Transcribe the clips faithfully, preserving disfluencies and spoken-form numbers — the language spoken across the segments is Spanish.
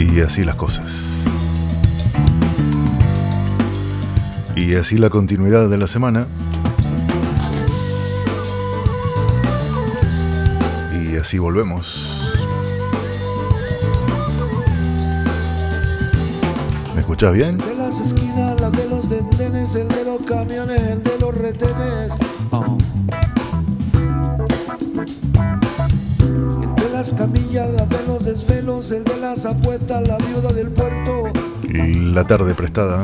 Y así las cosas. Y así la continuidad de la semana. Y así volvemos. ¿Me escuchás bien? De las esquinas, la de los dendenes, el de los camiones, el de los retenes. Oh. El de las camillas, la de los desvelos, el de las apuestas, la viuda del puerto. La tarde prestada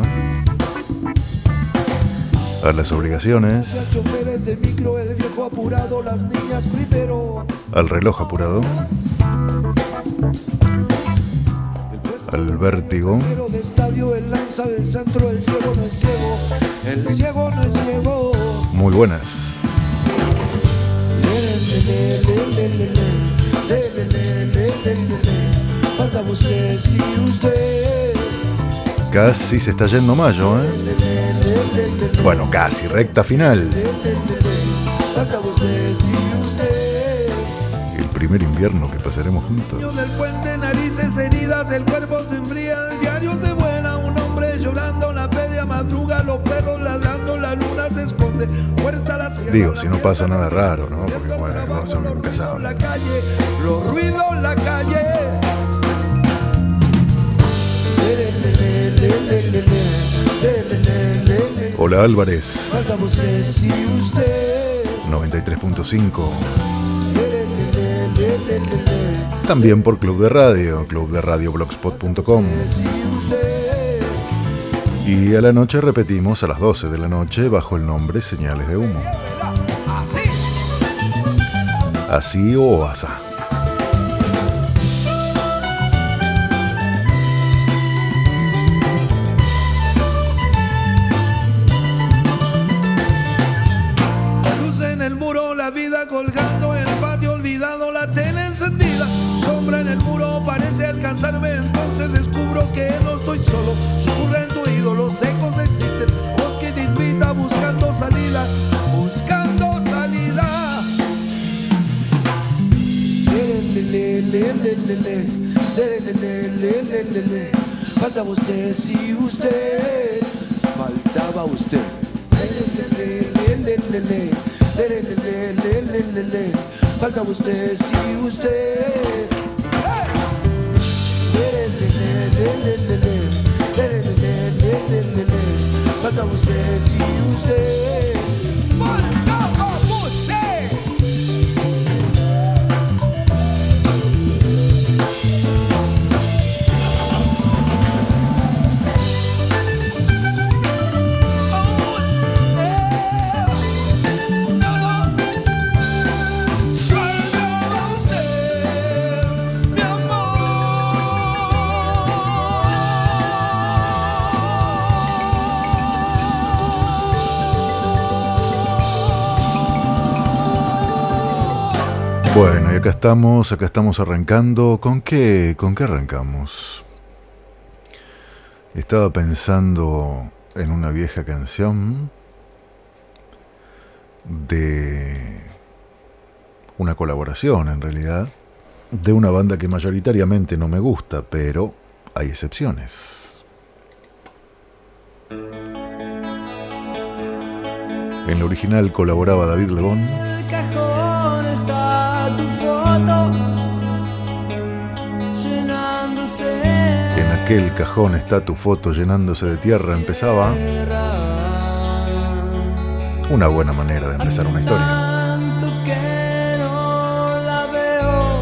a las obligaciones, Los choferes de micro, el viejo apurado, las niñas primero. al reloj apurado, al vértigo. De estadio, el lanza del centro, el ciego no es ciego, el ciego no es ciego. Muy buenas. Falta usted, si usted. Casi se está yendo mayo, ¿eh? Bueno, casi, recta final. Falta usted, si usted. El primer invierno que pasaremos juntos. Del puente, narices heridas, el cuerpo se enfría, el diario se vuela, un hombre llorando, la feria madruga, los perros ladrando, la luna se esconde, puerta a la sierra. Digo, si no pasa nada raro, ¿no? Porque bueno, no son nunca saben. La calle, los ruidos en la calle. Hola Álvarez. Falta usted, si usted. noventa y tres punto cinco. También por Club de Radio, club de radio blogspot punto com. Y a la noche repetimos a las doce de la noche bajo el nombre Señales de Humo. Así o asá. Luz en el muro, la vida colgando, el patio olvidado, la tele encendida. Sombra en el muro parece alcanzarme, entonces descubro que no estoy solo. Susurra en tu oído, los ecos existen. Voz que te invita buscando salida, buscando salida. Falta usted, si usted. Faltaba usted. Falta usted, si usted. Falta usted, si usted. Faltaba usted. Bueno, y acá estamos, acá estamos arrancando. ¿Con qué, con qué arrancamos? Estaba pensando en una vieja canción de una colaboración, en realidad, de una banda que mayoritariamente no me gusta, pero hay excepciones. En la original colaboraba David Lebón. El cajón está tu foto llenándose. En aquel cajón está tu foto llenándose de tierra. Empezaba una buena manera de empezar una historia. Tanto que no la veo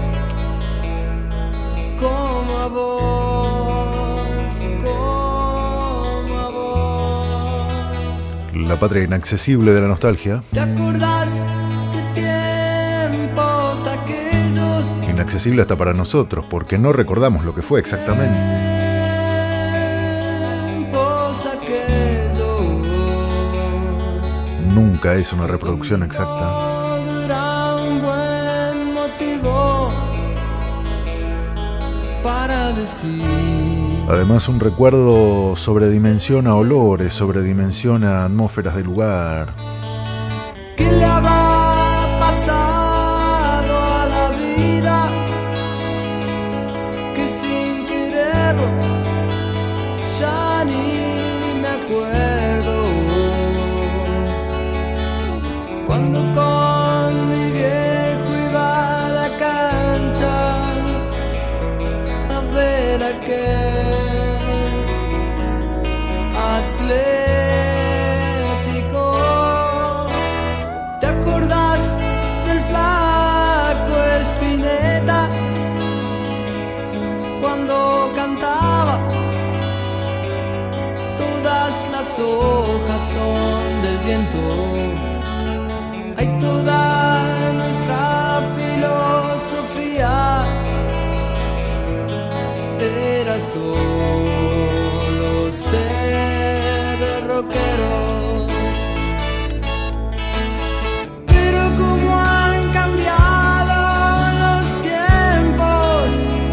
como a vos, como a vos. La patria inaccesible de la nostalgia. ¿Te acordás de tiempos aquellos? Inaccesible hasta para nosotros, porque no recordamos lo que fue exactamente. Tiempos aquellos. Nunca es una reproducción exacta. Era un buen motivo para decir. Además, un recuerdo sobredimensiona olores, sobredimensiona atmósferas de lugar. ¿Qué le habrá pasado a la vida? Que sin querer aquel atlético. ¿Te acordás del flaco Spinetta cuando cantaba? Todas las hojas son del viento. Hay toda nuestra filosofía era solo ser rockeros. Pero como han cambiado los tiempos,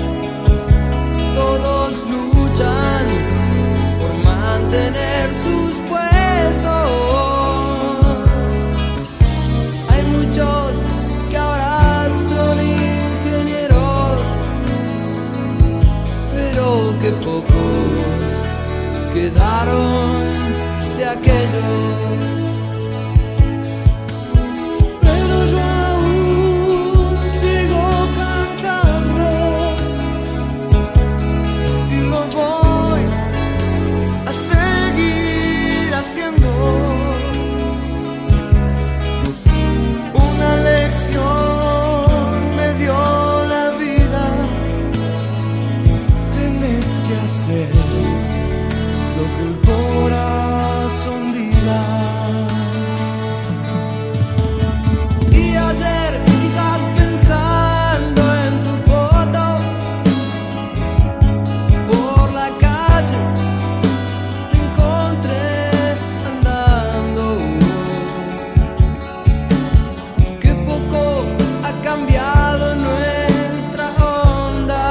todos luchan por mantener sus puestos. Hay muchos que ahora son ingenieros, pero que pocos quedaron de aquellos. Pero yo aún sigo cantando y lo voy a seguir haciendo. Una lección me dio la vida. Tenés que hacer lo que el corazón diga. Y ayer, quizás pensando en tu foto, por la calle te encontré andando. Que poco ha cambiado nuestra onda,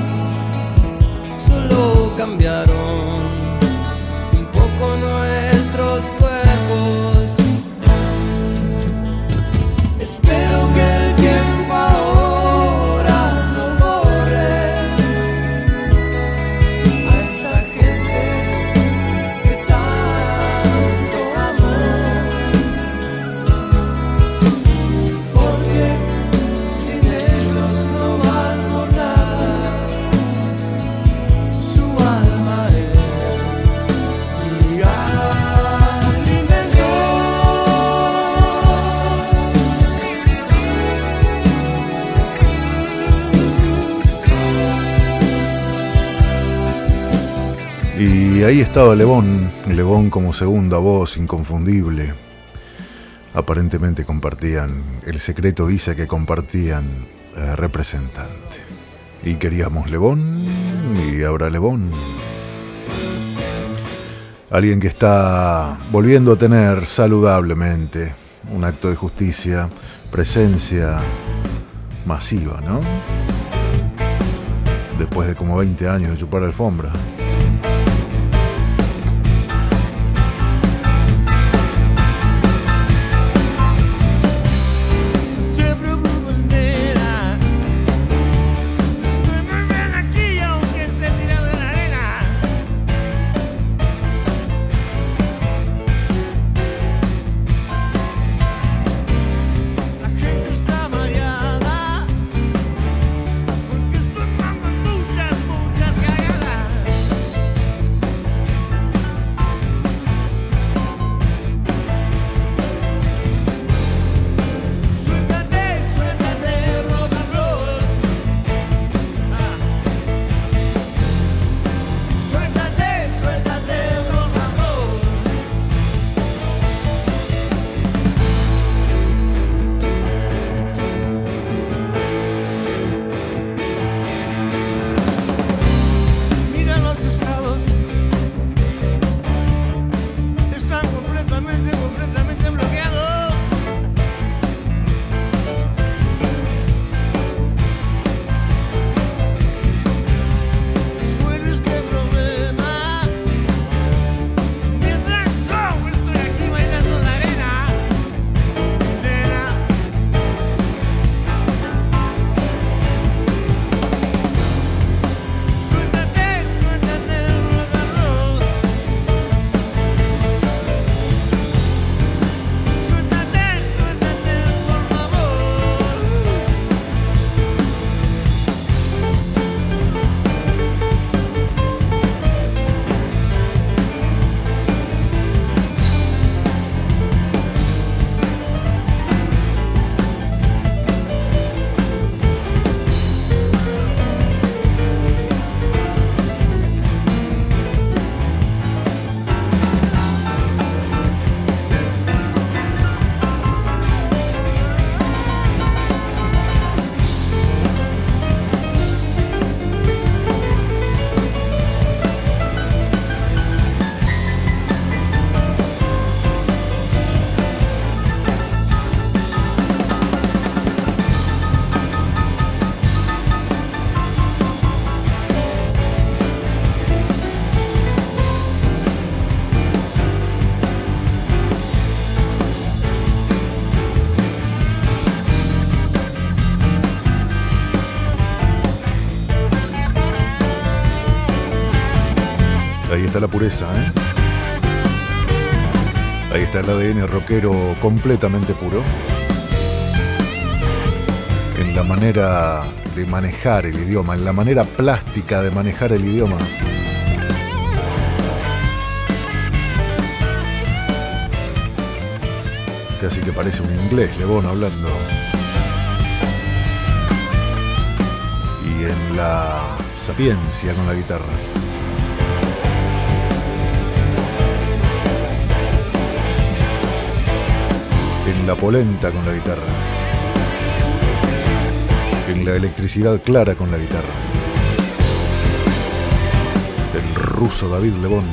solo cambiaron un poco nuestros cuerpos. Espero que el tiempo ahora no borre a esta gente que tanto amó, porque sin ellos no valgo nada. Su alma es mi alimento. Y ahí estaba Le Bon, Le Bon como segunda voz inconfundible. Aparentemente compartían, el secreto dice que compartían eh, representante. Y queríamos Le Bon, y ahora Le Bon. Alguien que está volviendo a tener saludablemente un acto de justicia, presencia masiva, ¿no? Después de como veinte años de chupar alfombra. Te preocupes, nena. Estoy muy bien aquí, aunque esté tirado en la arena. La gente está mareada porque estoy dando muchas, muchas cagadas. Ahí está la pureza, ¿eh? Ahí está el A D N rockero completamente puro. En la manera de manejar el idioma, en la manera plástica de manejar el idioma. Casi que parece un inglés, Le Bon hablando. Y en la sapiencia con la guitarra. En la polenta con la guitarra. En la electricidad clara con la guitarra. El ruso David Le Bon.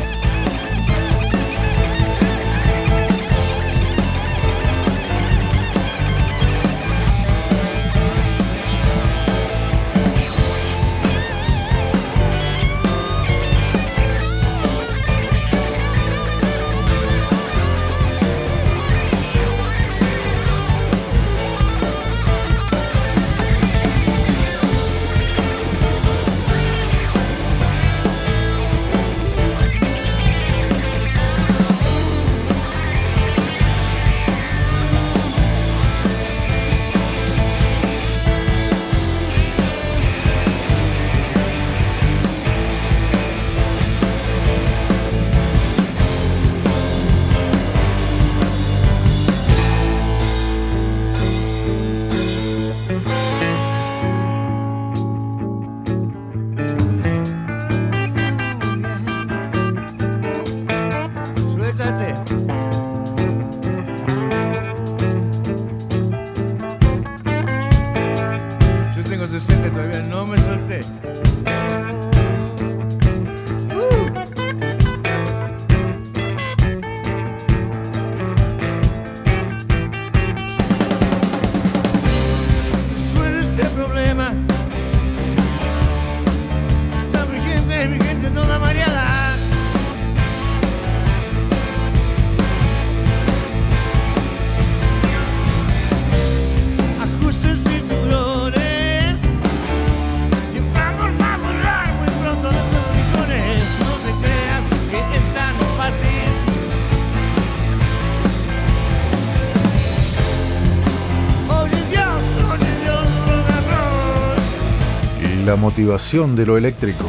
La motivación de lo eléctrico.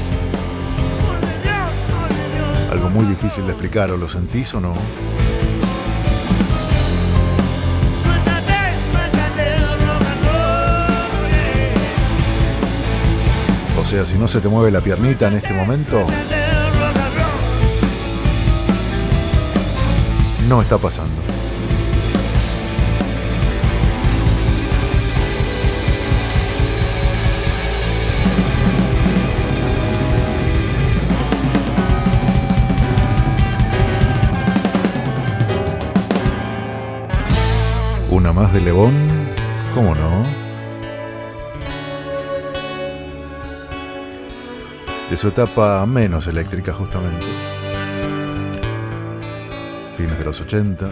Algo muy difícil de explicar, ¿o lo sentís o no? O sea, si no se te mueve la piernita en este momento, no está pasando. Una más de Le Bon, ¿cómo no? De su etapa menos eléctrica, justamente. Fines de los ochenta.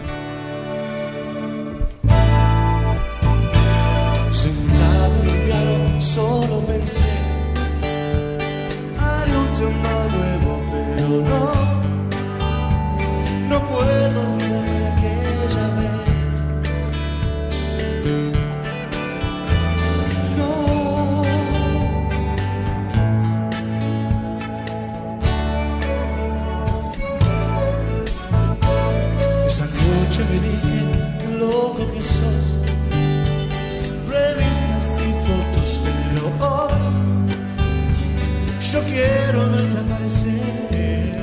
Sentado en el piano, solo pensé, haré un tema nuevo, pero no, no puedo olvidarme de aquella vez. Me dije, qué loco que sos, revistas y fotos, pero hoy yo quiero verte aparecer,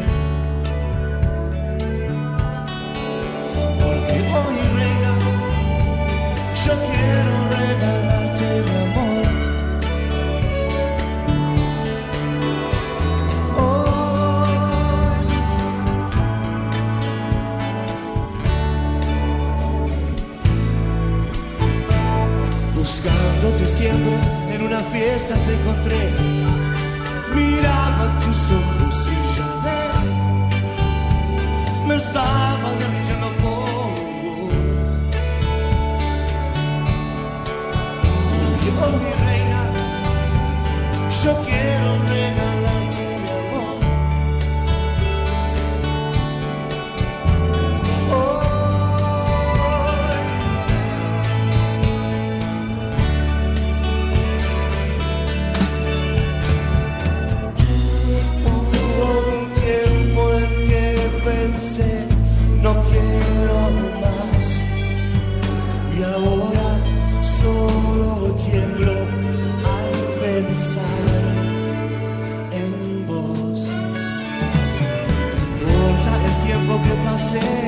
porque hoy, reina, yo quiero regalarte mi amor. Buscándote siempre, en una fiesta te encontré. Miraba tus ojos y ya ves, me estaba derritiendo por vos. Porque hoy, mi reina, yo quiero regalarte mi amor. pensar en vos. No importa el tiempo que pase,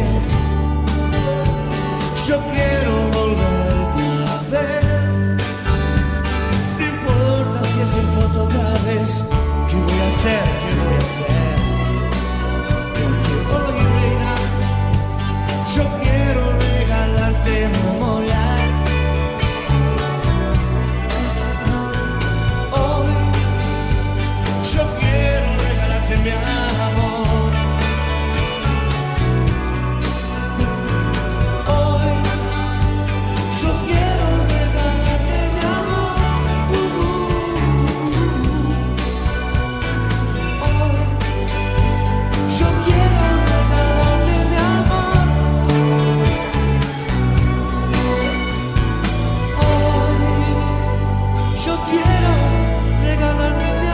yo quiero volverte a ver. No importa si es en foto otra vez. ¿Qué voy a hacer? ¿Qué voy a hacer? Porque hoy, reina, yo quiero regalarte memoria. Hoy yo quiero regalarte mi amor. Hoy yo quiero regalarte mi amor. Uh, uh, uh. Hoy yo quiero regalarte mi amor. Hoy yo quiero regalarte mi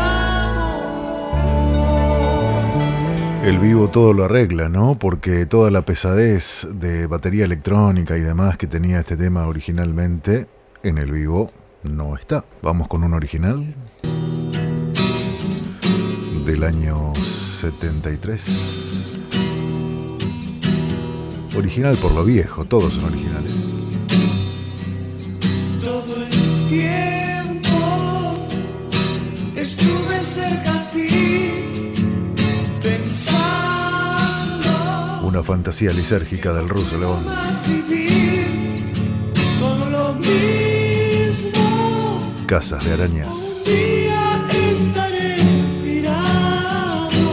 amor. El vivo todo lo arregla, ¿no? Porque toda la pesadez de batería electrónica y demás que tenía este tema originalmente, en el vivo no está. Vamos con un original del año setenta y tres. Original por lo viejo, todos son originales. Todo el tiempo estuve cerca a ti, pensando Una fantasía lisérgica del ruso León. más vivir con lo mismo. Casas de arañas. Un día estaré tirado.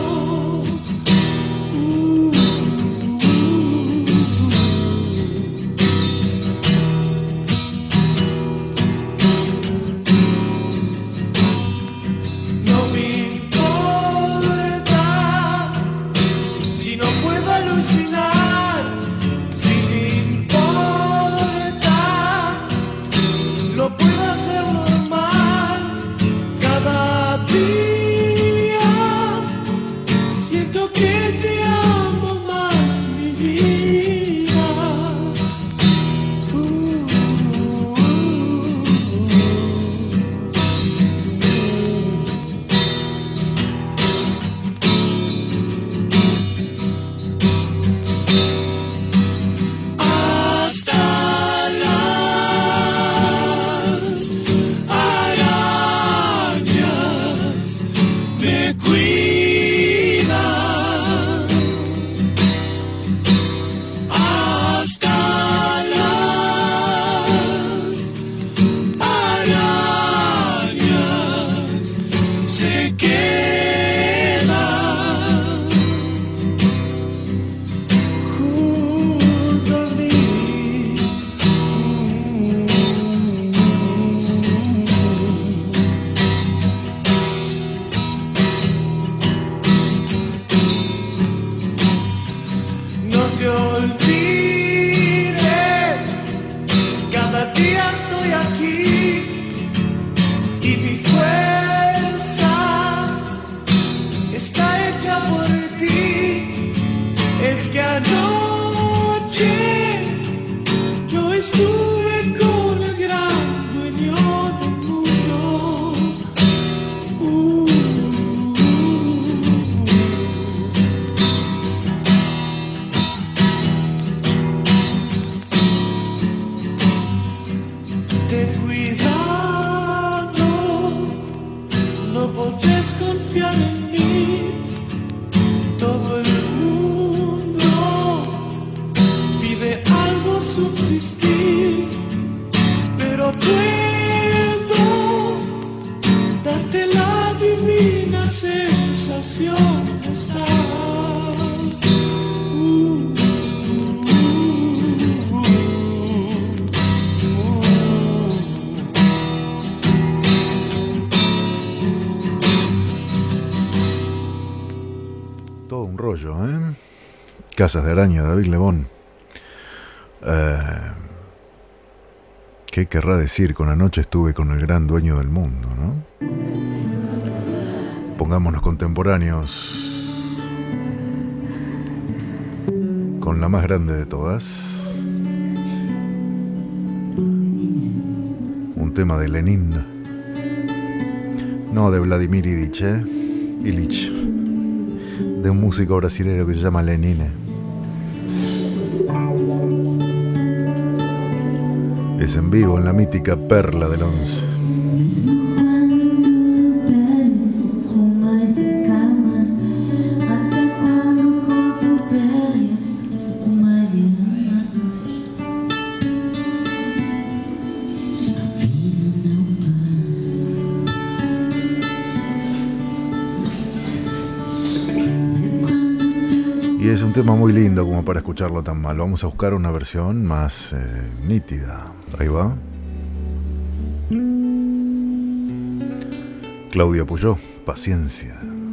Uh, No me importa si no puedo alucinar, si me importa, lo puedo hacer normal. Cada día siento que te amo más, mi vida. Uh, Hasta las arañas me cuidan. Hasta las arañas se quedan junto a mí. No te olvides, cada día estoy aquí y mi fuerza está hecha por ti. Es que anoche yo estuve con el gran dueño del mundo. Uh, Ten cuidado, no podés confiar en mí. Todo el mundo pide algo subsistir, pero puedo darte la divina sensación de estar. Uh, uh, Todo un rollo, ¿eh? Casas de araña, David Lebón. Eh, ¿Qué querrá decir con anoche estuve con el gran dueño del mundo, no? Pongámonos contemporáneos con la más grande de todas. Un tema de Lenin. No de Vladimir Ilich, ¿eh? Ilich. De un músico brasileño que se llama Lenine. Es en vivo en la mítica Perla del Once. Y es un tema muy lindo como para escucharlo tan mal. Vamos a buscar una versión más eh, nítida. Ahí va. Claudia Puyó, Paciencia.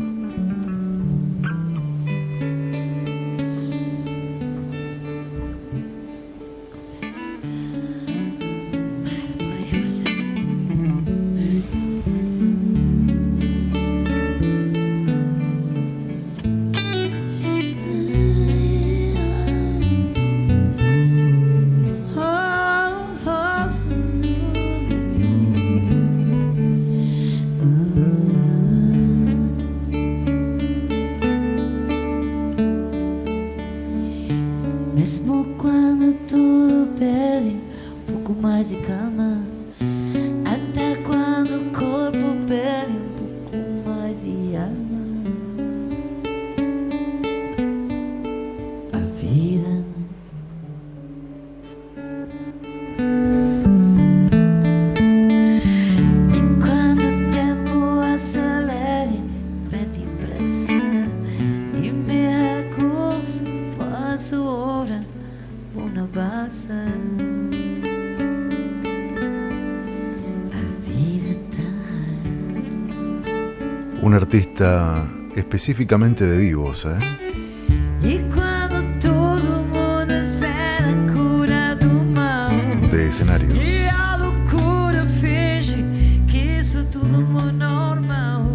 Un artista específicamente de vivos, ¿eh? E quando todo mundo espera a cura do mal, De escenarios. e a loucura finge que isso é tudo muito normal,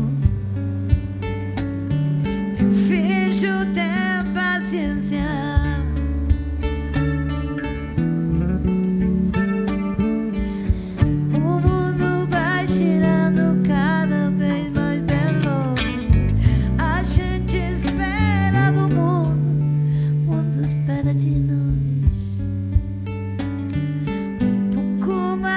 eu finjo ter paciência. O mundo vai girando cada vez mais belo. A gente espera do mundo, o mundo espera de nós. Um pouco mais.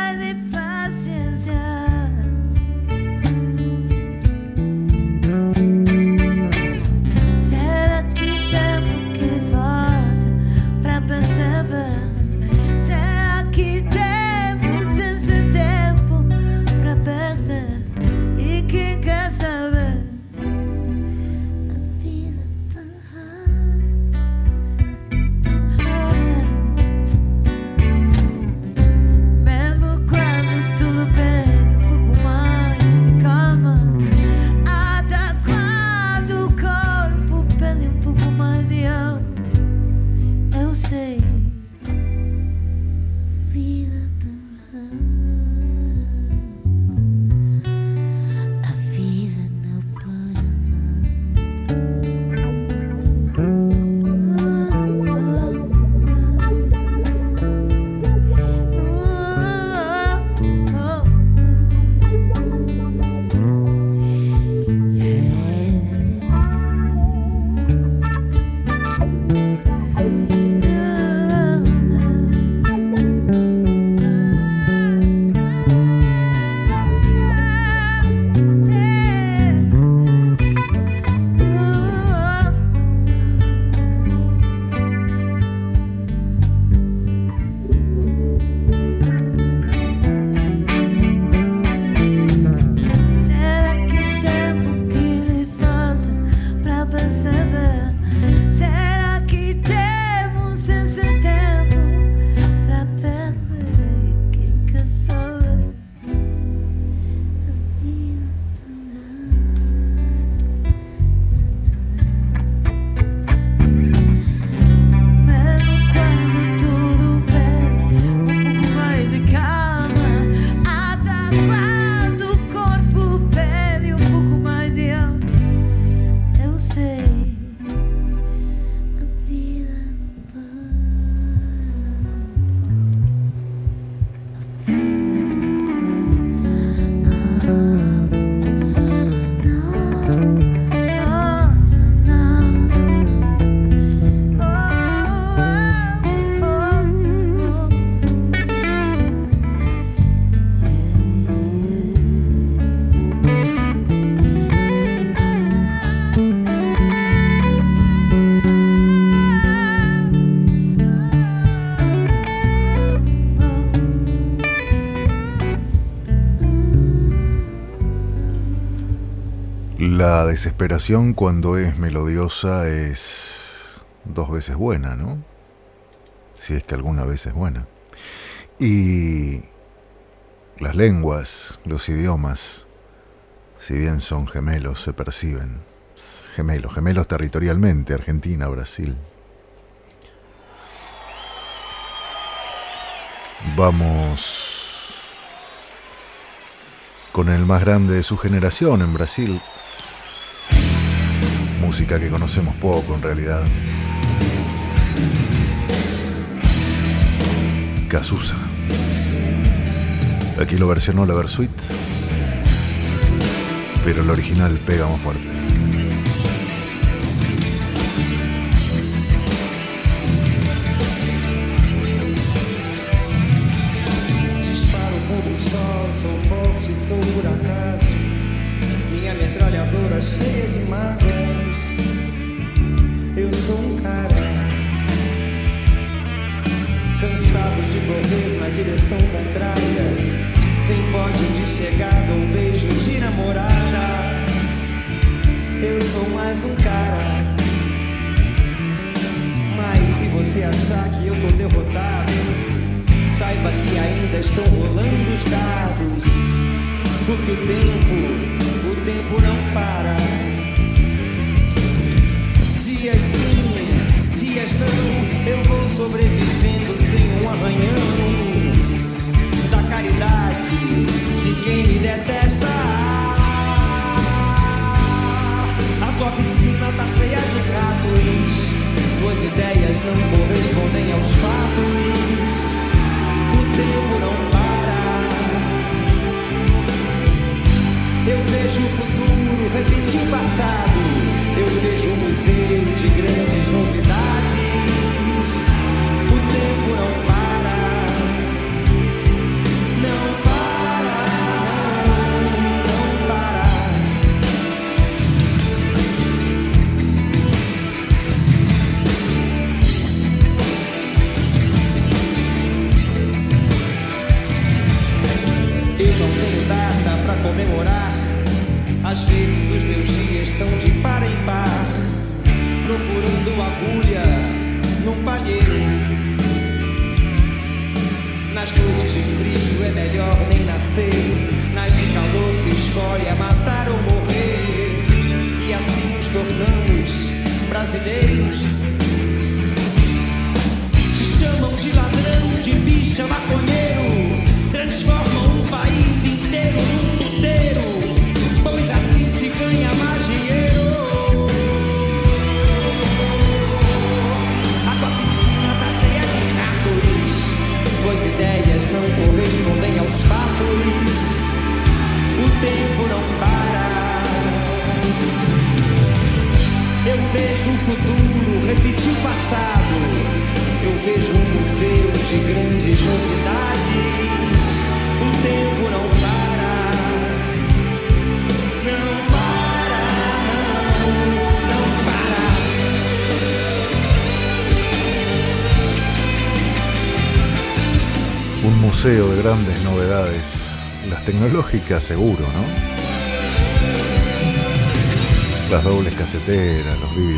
La desesperación cuando es melodiosa es dos veces buena, ¿no? Si es que alguna vez es buena. Y las lenguas, los idiomas, si bien son gemelos, se perciben. Gemelos, gemelos territorialmente, Argentina, Brasil. Vamos con el más grande de su generación en Brasil. Música que conocemos poco en realidad. Cazuza. Aquí lo versionó la Versuit, pero el original pega más fuerte. Disparo contra o sol, sou forte, sou por acaso. Minha metralhadora cheia de mágoas. Eu sou um cara cansado de correr na direção contrária, sem pódio de chegada ou beijo de namorada. Eu sou mais um cara. Mas se você achar que eu tô derrotado, saiba que ainda estão rolando os dados. Porque o tempo, o tempo não para. Dias sim, dias não, eu vou sobrevivendo sem um arranhão da caridade de quem me detesta. A tua piscina tá cheia de ratos, tuas ideias não correspondem aos fatos. O tempo não para. Eu vejo o futuro repetir o passado. Eu vejo um museu de grandes novidades. O tempo não para. Não para, não para. Eu não tenho data pra comemorar. Às vezes os meus dias são de par em par, procurando agulha num palheiro. Nas noites de frio é melhor nem nascer, nas de calor se escolhe a matar ou morrer. E assim nos tornamos brasileiros. Te chamam de ladrão, de bicha, maconheiro, transformam um país inteiro num puteiro. Pois assim se ganha mais dinheiro. A tua piscina tá cheia de ratos, tuas ideias não correspondem aos fatos. O tempo não para. Eu vejo o futuro repetir o passado. Eu vejo um museu de grandes novidades. O tempo não para. Un museo de grandes novedades, las tecnológicas seguro, ¿no? Las dobles caseteras, los D V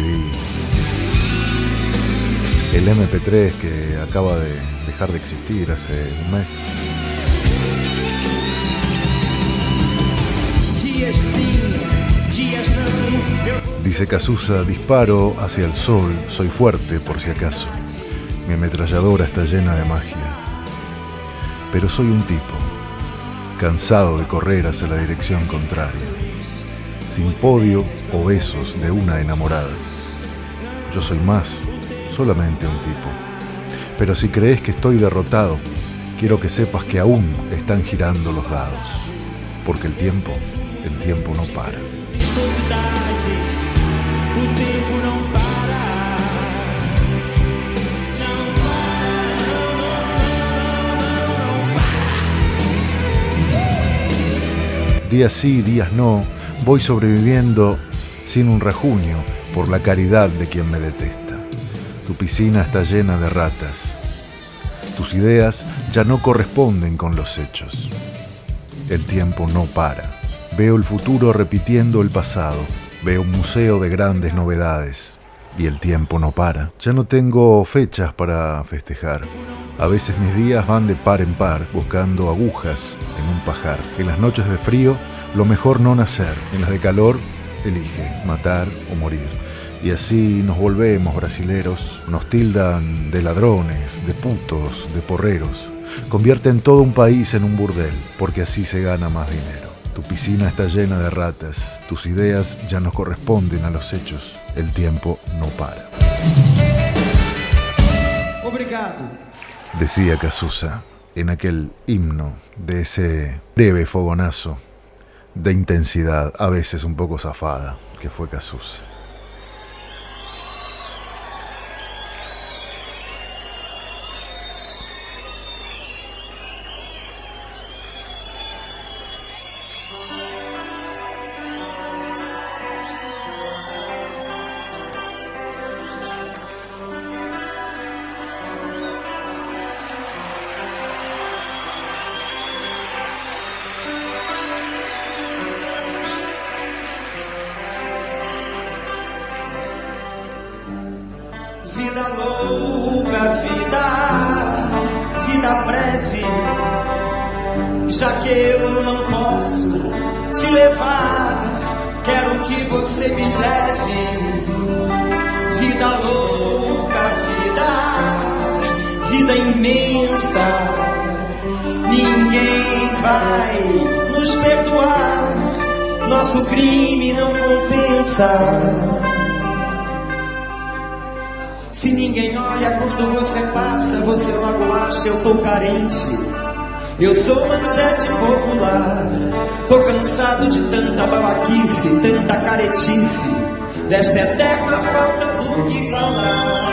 D, el eme pe tres que acaba de dejar de existir hace un mes. Dice Cazuza, disparo hacia el sol, soy fuerte por si acaso. Mi ametralladora está llena de magia. Pero soy un tipo, cansado de correr hacia la dirección contraria, sin podio o besos de una enamorada. Yo soy más, solamente un tipo. Pero si crees que estoy derrotado, quiero que sepas que aún están girando los dados, porque el tiempo, el tiempo no para. Días sí, días no, voy sobreviviendo sin un rajuño por la caridad de quien me detesta. Tu piscina está llena de ratas. Tus ideas ya no corresponden con los hechos. El tiempo no para, Veo el futuro repitiendo el pasado. Veo un museo de grandes novedades. Y el tiempo no para. Ya no tengo fechas para festejar. A veces mis días van de par en par, buscando agujas en un pajar. En las noches de frío, lo mejor no nacer. En las de calor, elige matar o morir. Y así nos volvemos brasileros. Nos tildan de ladrones, de putos, de porreros. Convierten todo un país en un burdel, porque así se gana más dinero. Tu piscina está llena de ratas. Tus ideas ya no corresponden a los hechos. El tiempo no para. Obrigado. Decía Cazuza en aquel himno de ese breve fogonazo de intensidad, a veces un poco zafada, que fue Cazuza. Vida louca, vida, vida breve, já que eu não posso te levar, quero que você me leve. Vida louca, vida, vida imensa, ninguém vai nos perdoar, nosso crime não compensa. Se ninguém olha quando você passa, você logo acha eu tô carente. Eu sou manchete popular, tô cansado de tanta babaquice, tanta caretice, desta eterna falta do que falar.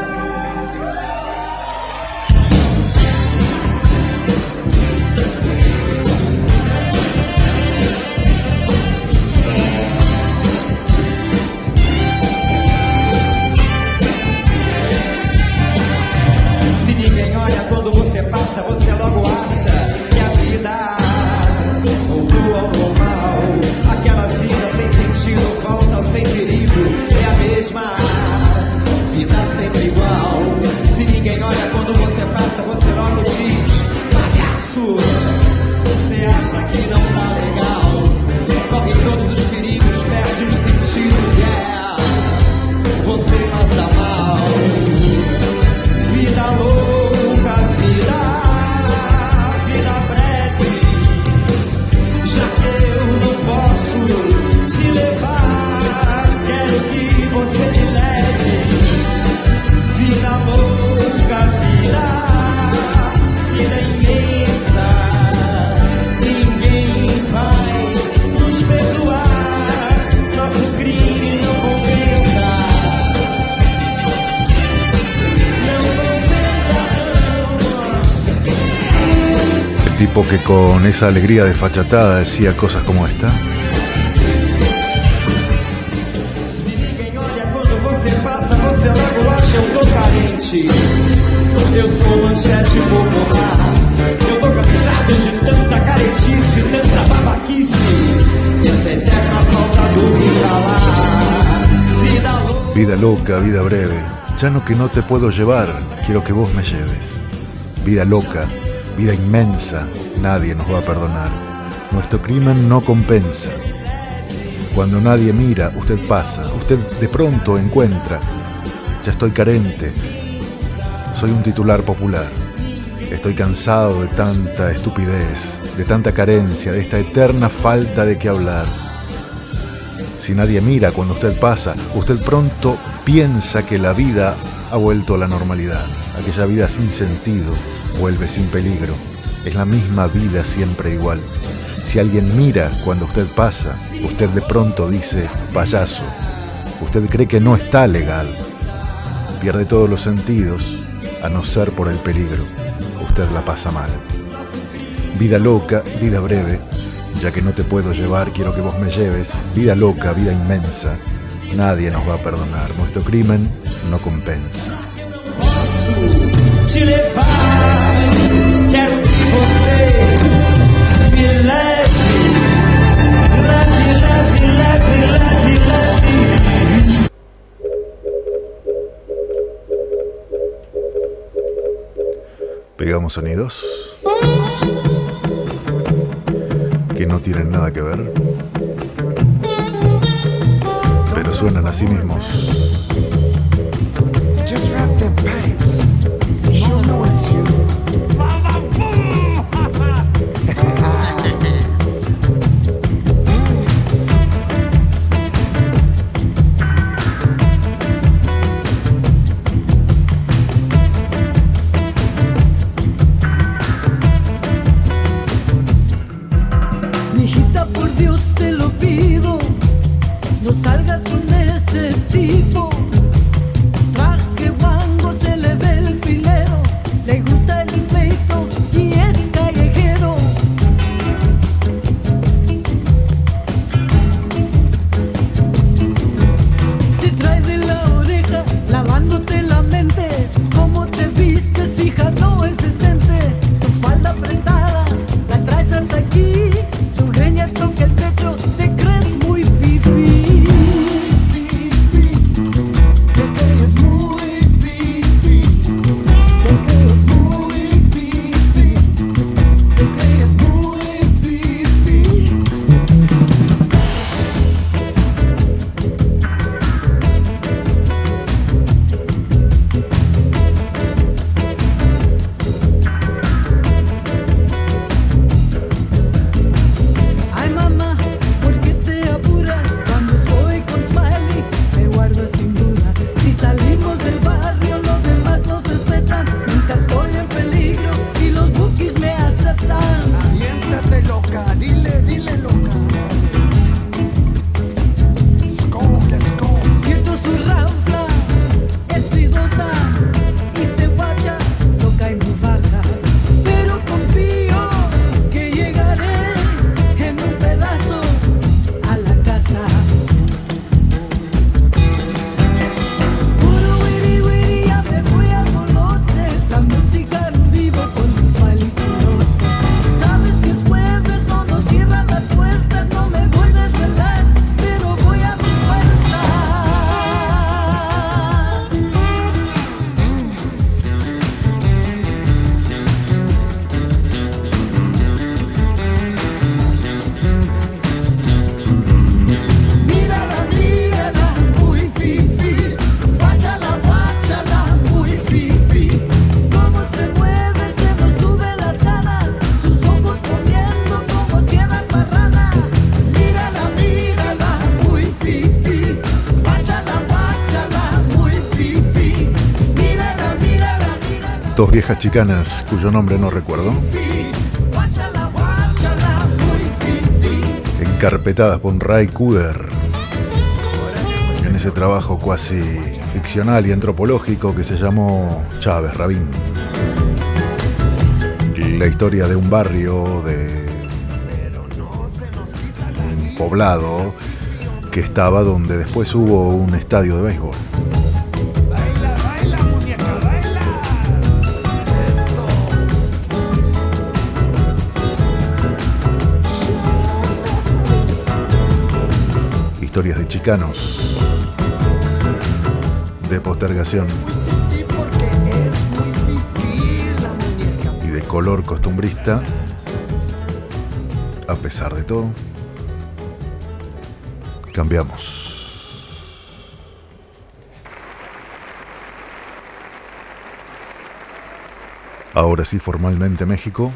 Você logo acha que a vida voltou ao normal. Aquela vida sem sentido, volta sem perigo, é a mesma vida sempre igual. Se ninguém olha quando você passa, você logo diz: palhaço, você acha que não tá legal? Corre todos os perigos, perde os sentidos, yeah. Você passa mal. Vida louca, vida. Te levar, quero que você me leve. Vida louca, vida, vida imensa, ninguém vai nos perdoar, nosso crime não compensa. Não compensa, não. El tipo que con esa alegría desfachatada decía cosas como esta. Eu tô carente, eu sou manchete popular. Eu tô cansado de tanta caretice, tanta babaquice, essa eterna falta do que falar. Vida louca, vida loca, vida breve, ya no que no te puedo llevar, quiero que vos me lleves. Vida loca, vida inmensa, nadie nos va a perdonar. Nuestro crimen no compensa. Cuando nadie mira, usted pasa, usted de pronto encuentra. Ya estoy carente, soy un titular popular. Estoy cansado de tanta estupidez, de tanta carencia, de esta eterna falta de qué hablar. Si nadie mira cuando usted pasa, usted pronto piensa que la vida ha vuelto a la normalidad. Aquella vida sin sentido vuelve sin peligro. Es la misma vida siempre igual. Si alguien mira cuando usted pasa, usted de pronto dice, payaso. Usted cree que no está legal. Pierde todos los sentidos, a no ser por el peligro. Usted la pasa mal. Vida loca, vida breve, ya que no te puedo llevar, quiero que vos me lleves. Vida loca, vida inmensa, nadie nos va a perdonar. Nuestro crimen no compensa. Te levar, quero que você me leve. escuchamos sonidos que no tienen nada que ver, pero suenan a sí mismos. Just wrap them pipes. She'll know it's you. Mijita, por Dios te lo pido, no salgas con ese tipo. Traje guango, se le ve el filero, le gusta el pleito y es callejero. Te trae de la oreja, lavándote la mente. Cómo te vistes, hija, no es decente. Tu falda apretada, la traes hasta aquí. Tu greña toca el techo, te crees muy fifí. Te crees muy fifi. Te crees muy fifi. Te crees muy fifi. Ay mamá, ¿por qué te apuras? Cuando estoy con Smiley me guardo sin duda. Si salimos del barrio los demás nos respetan. Nunca estoy en peligro y los bookies me aceptan. Aviéntate loca, dile, dile loca. Let's go, let's go. Siento su ranfla, es ruidosa y se guacha, loca y muy baja. Pero confío que llegaré en un pedazo a la casa. Puro wiri wiri, ya me voy al molote. La música en vivo con mi Smiley chulote. Sabes que es jueves, no nos cierran las puertas. No me voy a desvelar, pero voy a mi puerta. Mírala, mírala, muy fifi. Guáchala, guáchala, muy fifi. Cómo se mueve, se nos suben las ganas. Sus ojos comiendo como cierra parrana. Mírala, mírala, muy fifi. Guáchala, guáchala, muy fifi. Mírala, mírala, mírala. Dos viejas chicanas cuyo nombre no recuerdo, Guáchala, guáchala, muy fifi. encarpetadas por Ray Cooder en ese trabajo cuasi ficcional y antropológico que se llamó Chávez Rabín. La historia de un barrio, de un poblado que estaba donde después hubo un estadio de béisbol. Baila, baila, muñeca, baila. Historias de chicanos, de postergación Fifi porque es muy fifi la muñeca. y de color costumbrista. A pesar de todo, cambiamos. Ahora sí, formalmente México.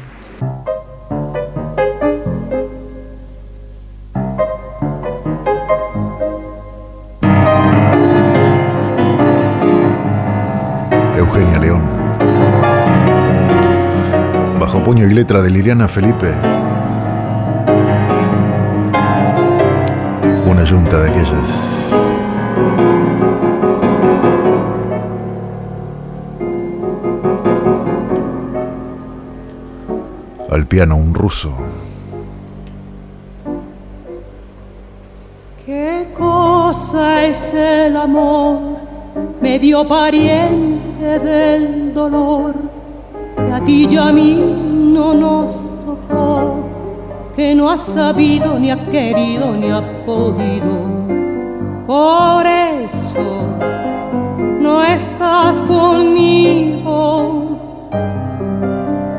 Eugenia León. Bajo puño y letra de Liliana Felipe. Una yunta de aquellas. Al piano un ruso. ¿Qué cosa es el amor, medio pariente del dolor, que a ti y a mí no nos tocó, que no ha sabido, ni ha querido, ni ha podido? Por eso no estás conmigo.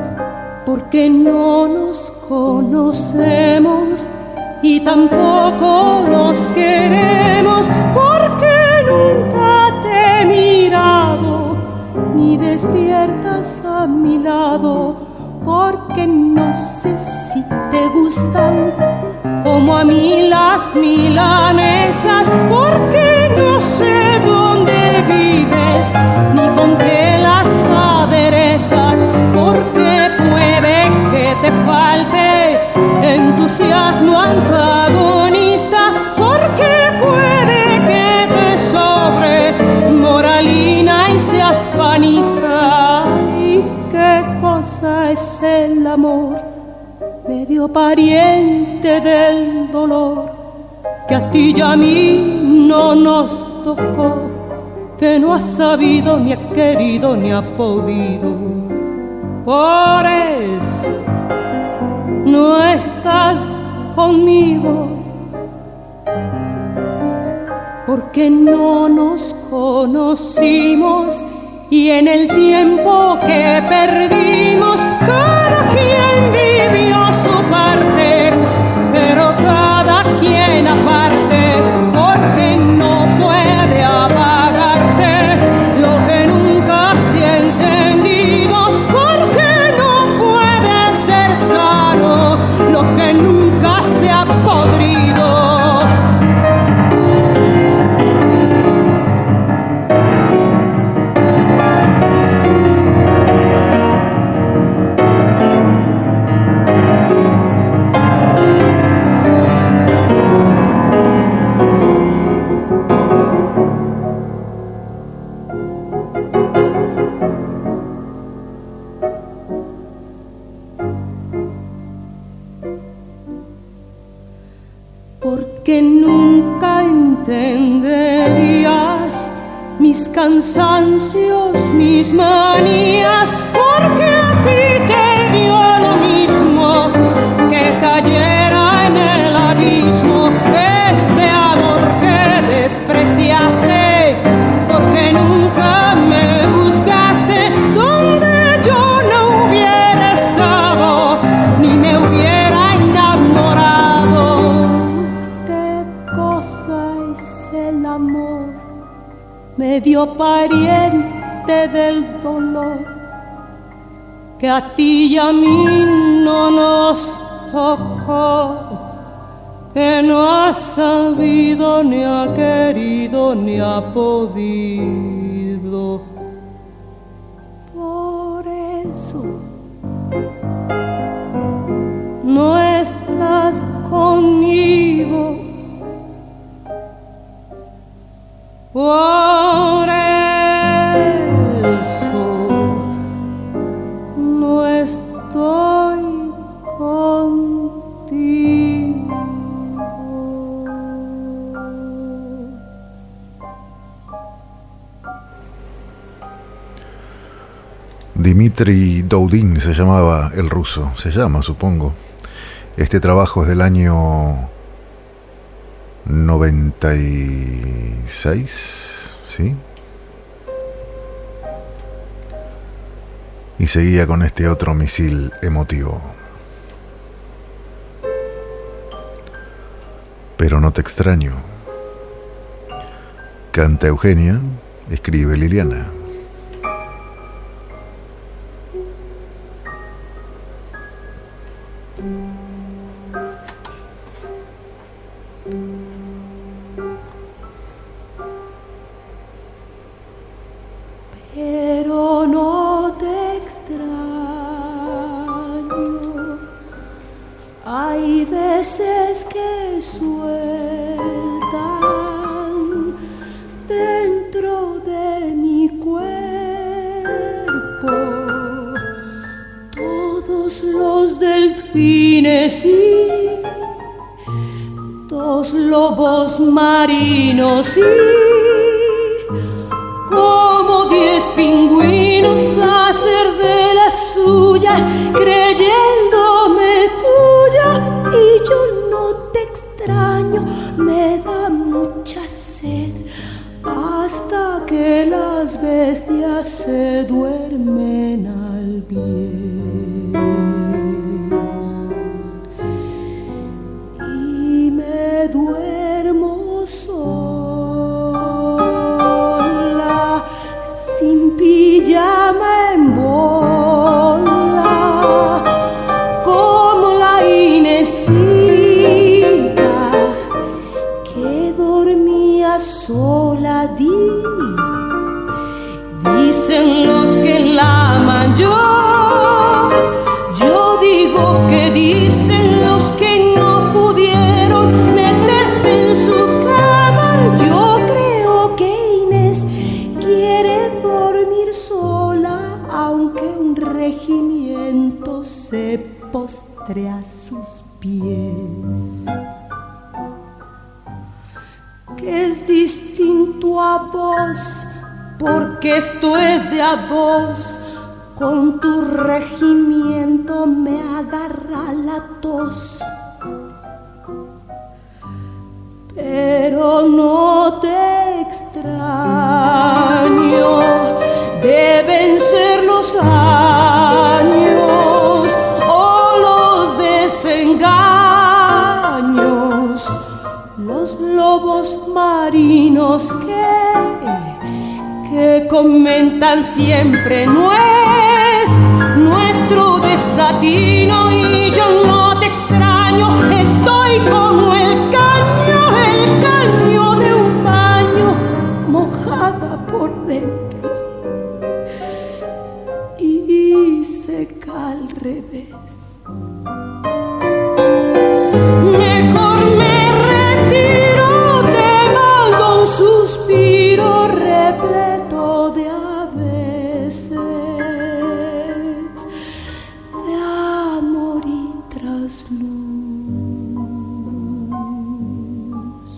porque no nos conocemos y tampoco nos queremos, porque nunca te he mirado ni despiertas a mi lado, porque no sé si te gustan como a mí las milanesas, porque no sé dónde vives ni con qué las aderezas, porque puede que te falte entusiasmo antagonista, porque puede que te sobre moralina y seas panista. ¿Y qué cosa es el amor? Medio pariente del dolor, que a ti y a mí no nos tocó, que no ha sabido, ni ha querido, ni ha podido. Por eso no estás conmigo, porque no nos conocimos y en el tiempo que perdimos cada quien vivió su parte, pero cada quien aparte, porque no puede apagarse lo que nunca se ha encendido, porque no puede ser sano lo que nunca se ha podrido. Porque nunca entenderías mis cansancios, mis manías, porque a ti te dio lo mismo que cayera en el abismo este amor que despreciaste, porque nunca me buscaste donde yo no hubiera estado ni me hubiera enamorado. ¿Qué cosa es el amor? Medio pariente del dolor, que a ti y a mí no nos tocó, que no ha sabido, ni ha querido, ni ha podido. Por eso no estás conmigo, por eso no estoy contigo. Dmitri Doudin se llamaba el ruso, se llama, supongo. Este trabajo es del año noventa y seis, ¿sí? Y seguía con este otro misil emotivo. Pero no te extraño. Canta Eugenia, escribe Liliana. Pero no te extraño. Hay veces que sueltan dentro de mi cuerpo todos los delfines y dos lobos marinos y como diez pingüinos hacer de las suyas, creyéndome tuya, y yo no te extraño, me da mucha sed, hasta que las bestias se duermen al bien. me duermo sola, sin pijama en bola, como la Inesita que dormía sola. Di, dicen los que la aman, yo, yo digo que dicen los que no pudieron meterse en su cama. Yo creo que Inés quiere dormir sola, aunque un regimiento se postre a sus pies. Que es distinto a vos, porque esto es de a dos. Con tu regimiento me agarra la tos. Pero no te extraño, deben ser los años o los desengaños, los lobos marinos que que comentan siempre no es nuestro desatino. Y yo no te extraño, estoy como el caño, el caño de un baño, mojada por dentro y seca al revés. Mejor me retiro, te mando un suspiro repleto de a veces de amor y trasluz,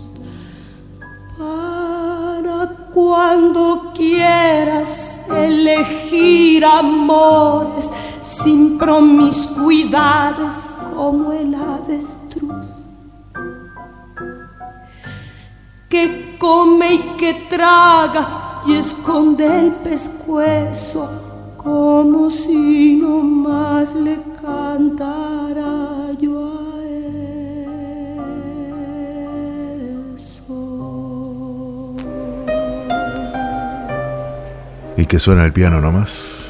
para cuando quieras elegir amores sin promiscuidades como el avestruz, que come y que traga y esconde el pescuezo, como si no más le cantara yo a eso. Y que suena el piano nomás.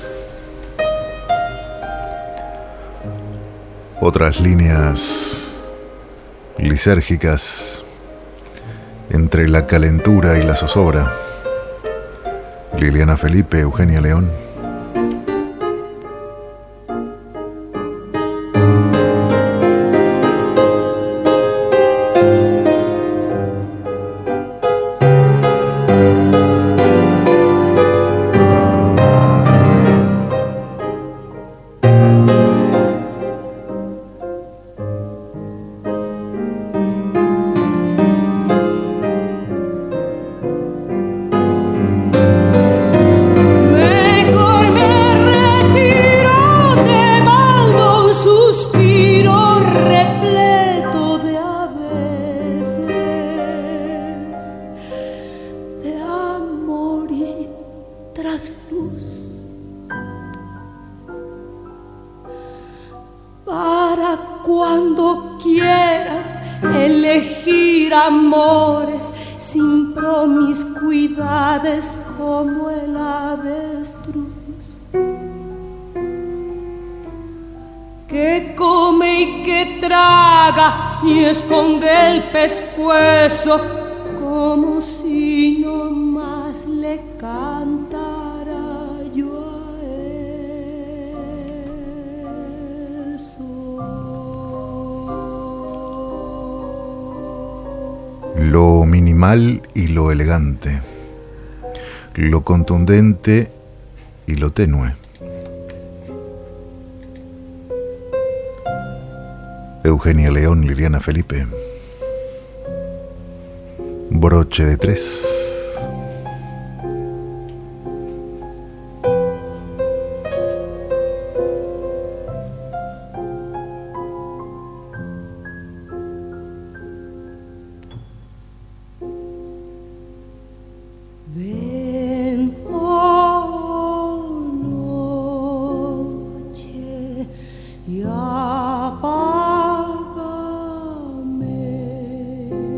Otras líneas lisérgicas entre la calentura y la zozobra. Liliana Felipe, Eugenia León. Y esconde el pescuezo como si no más le cantara yo a eso. Lo minimal y lo elegante, lo contundente y lo tenue. Eugenia León, Liliana Felipe. Broche de tres. Ven, oh noche, y apágame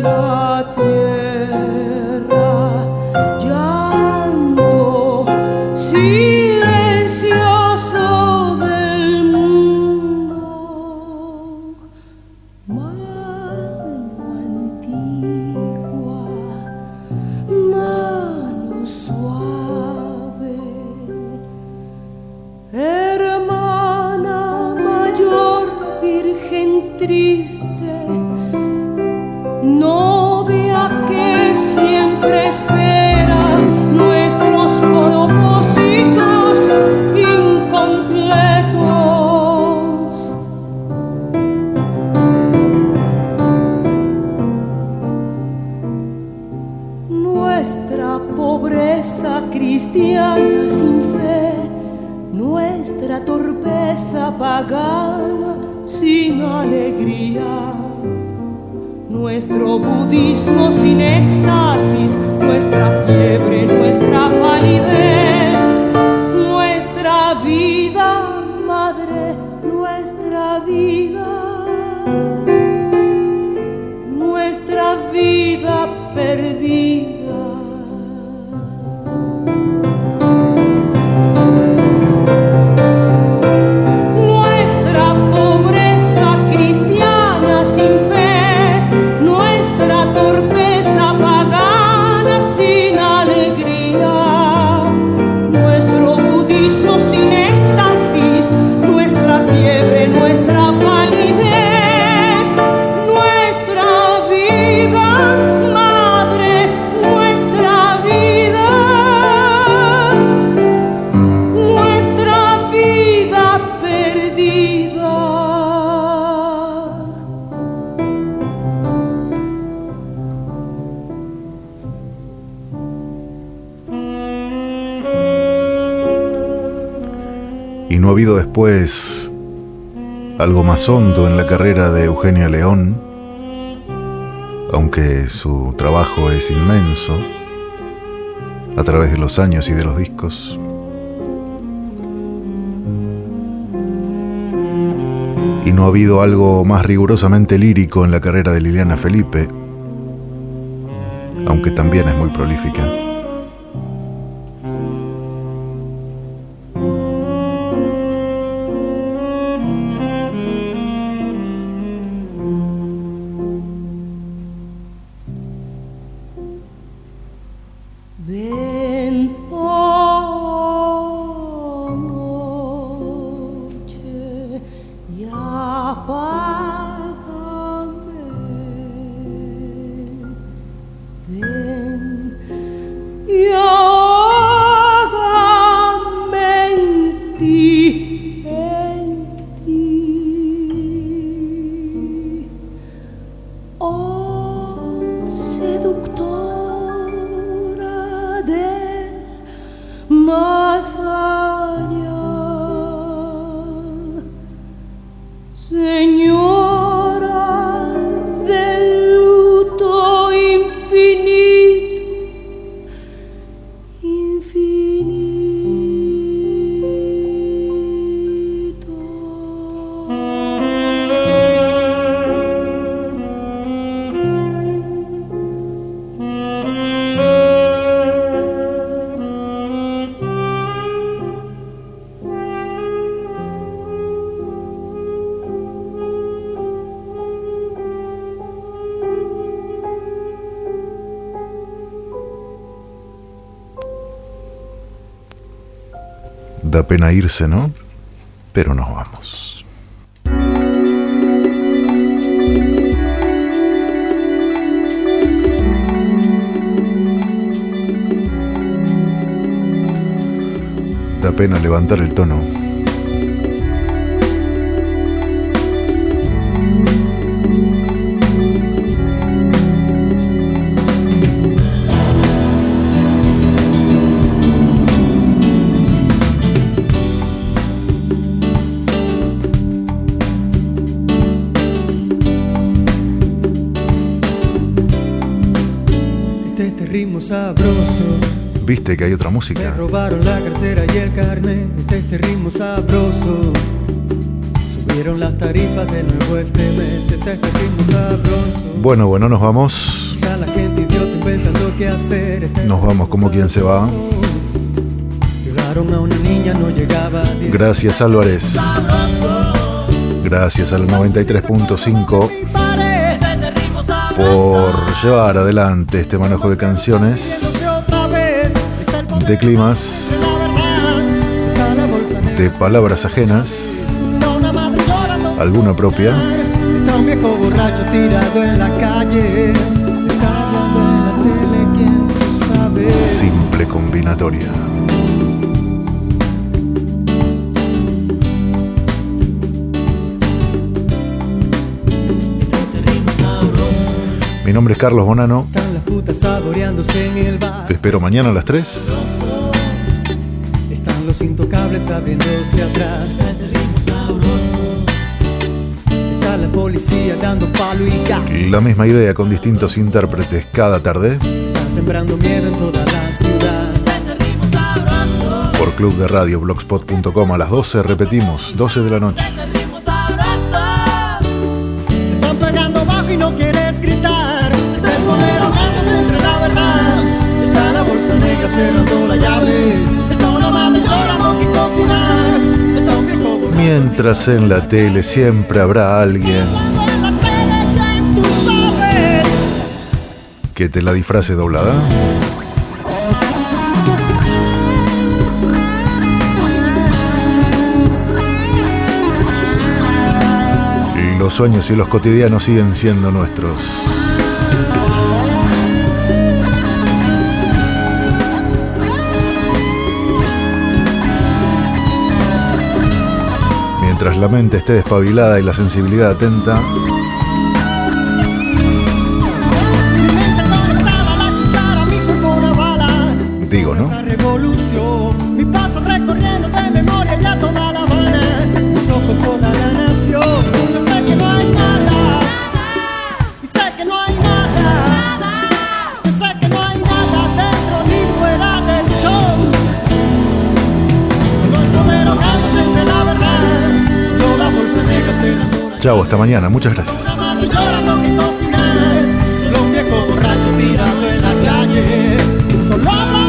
la tierra, llanto silencioso del mundo, mano antigua, mano suave, hermana mayor, virgen triste, novia que siempre espera nuestros propósitos incompletos. Nuestra pobreza cristiana sin fe, nuestra torpeza pagana sin alegría, nuestro budismo sin éxtasis, nuestra fiebre, nuestra palidez, nuestra vida, madre, nuestra vida, nuestra vida perdida. ¿No ha habido después algo más hondo en la carrera de Eugenia León? Aunque su trabajo es inmenso, a través de los años y de los discos. ¿Y no ha habido algo más rigurosamente lírico en la carrera de Liliana Felipe? Aunque también es muy prolífica. Da pena irse, ¿no? Pero nos vamos. Da pena levantar el tono. Sabroso. ¿Viste que hay otra música? Me robaron la cartera y el carnet. Este, este ritmo sabroso. Subieron las tarifas de nuevo este mes, este es el ritmo sabroso. Bueno, bueno, nos vamos. Está la gente idiota inventando qué hacer. Este Nos vamos como quien se va. Llegaron a una niña, no llegaba a diez. Gracias, Álvarez. Gracias a la noventa y tres punto cinco por llevar adelante este manejo de canciones, de climas, de palabras ajenas, alguna propia. Está un viejo borracho tirado en la calle. Está hablando en la tele, ¿quién tú sabes? Simple combinatoria. Mi nombre es Carlos Bonano. Están las putas saboreándose en el bar. Te espero mañana a las tres. Están los intocables abriéndose atrás. Está la policía dando palo y gas. La misma idea con distintos intérpretes cada tarde. Están sembrando miedo en toda la ciudad. Por club de radio blogspot punto com a las doce, repetimos, doce de la noche. Te están pegando bajo y no quieres gritar. Está el poder ahogándose entre la verdad. Está la bolsa negra cerrando la llave. Está una madre llorando que cocinar. Está un viejo borracho. Mientras en la tele siempre habrá alguien En la tele, ¿quién tú sabes? que te la disfrace doblada. Los sueños y los cotidianos siguen siendo nuestros. Mientras la mente esté despabilada y la sensibilidad atenta, Mi mente conectada a la cuchara, mi cuerpo una bala. Mi Digo, ¿no? otra revolución. Mi paso recorriendo de memoria ya toda La Habana. Mis ojos toda la nación. Yo sé que no hay nada. Y sé que no hay nada. Yo sé que no hay nada dentro ni fuera del show. Solo el poder ahogándose entre la verdad. Solo la bolsa negra cerrando la chao, hasta mañana, muchas gracias. una madre llorando que cocinar. Solo un viejo borracho tirado en la calle. Solo